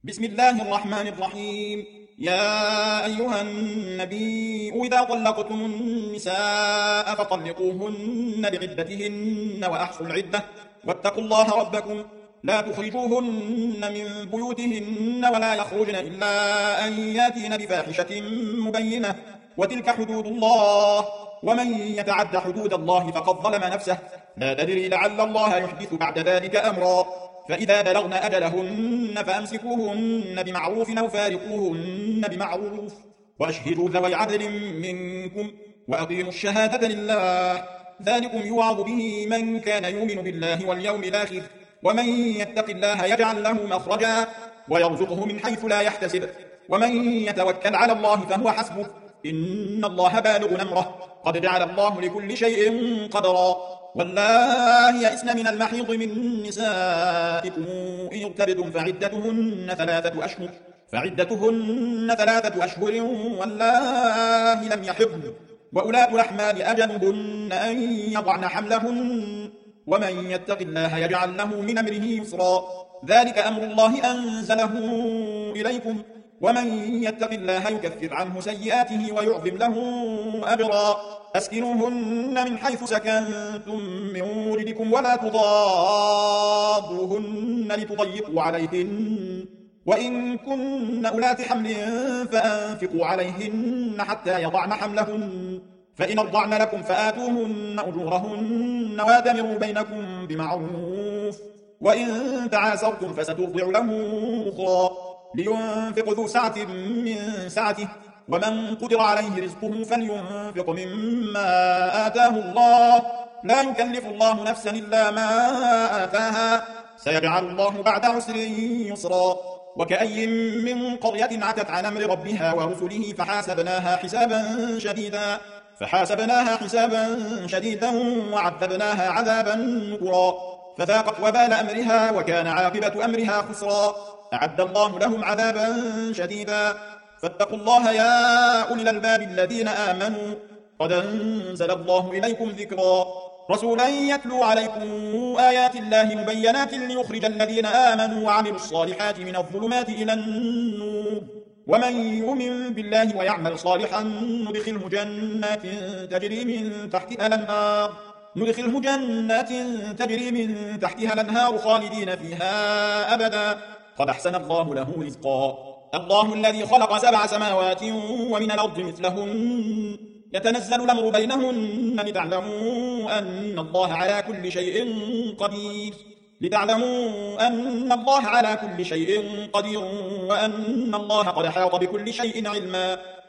بسم الله الرحمن الرحيم. يا أيها النبي إذا طلقتم النساء فطلقوهن لعدتهن وأحصوا العدة واتقوا الله ربكم لا تخرجوهن من بيوتهن ولا يخرجن إلا أن ياتين بفاحشة مبينة وتلك حدود الله ومن يتعد حدود الله فقد ظلم نفسه لا تدري لعل الله يحدث بعد ذلك أمرا فإذا بلغن أجلهن فأمسكوهن بمعروف أو فارقوهن بمعروف وأشهدوا ذوي عدل منكم وأقيموا الشهادة لله ذلكم يوعظ به من كان يؤمن بالله واليوم الآخر ومن يتق الله يجعل له مخرجا ويرزقه من حيث لا يحتسب ومن يتوكل على الله فهو حسبه إن الله بالغ أمره قد جعل الله لكل شيء قدرا واللائي يئسن من المحيض من نسائكم إن ارتبتم فعدتهن ثلاثة أشهر واللائي لم يحضن وأولاة الأحمال أجلهن أن يضعن حملهن ومن يتق الله يجعل له من أمره يسرا ذلك أمر الله أنزله إليكم ومن يتق الله يكفر عنه سيئاته ويعظم له أجرا أسكنوهن من حيث سكنتم من وجدكم ولا تضاروهن لتضيقوا عليهن وإن كن أولات حمل فأنفقوا عليهن حتى يضعن حملهن فإن أرضعن لكم فآتوهن أجورهن وأتمروا بينكم بمعروف وإن تعاسرتم فسترضع له أخرى لينفق ذو سعة من سعته ومن قدر عليه رزقه فلينفق مما آتاه الله لا يكلف الله نفسا إلا ما آتاها سيجعل الله بعد عسر يسرا وكأي من قرية عتت عن أمر ربها ورسله فحاسبناها حسابا شديدا وعذبناها عذابا نكرا فذاقت وبال أمرها وكان عاقبة أمرها خسرا أعد الله لهم عذابا شديدا فاتقوا الله يا أولي الألباب الذين آمنوا قد أنزل الله إليكم ذكرا رسولا يتلو عليكم آيات الله مبينات ليخرج الذين آمنوا وعملوا الصالحات من الظلمات إلى النور ومن يؤمن بالله ويعمل صالحا ندخله جنات تجري من تحتها الأنهار خالدين فيها أبدا قد أحسن الله له رزقا الله الذي خلق 7 سماوات ومن الأرض مثلهن يتنزل الأمر بينهن لتعلموا أن الله على كل شيء قدير وأن الله قد حاط بكل شيء علما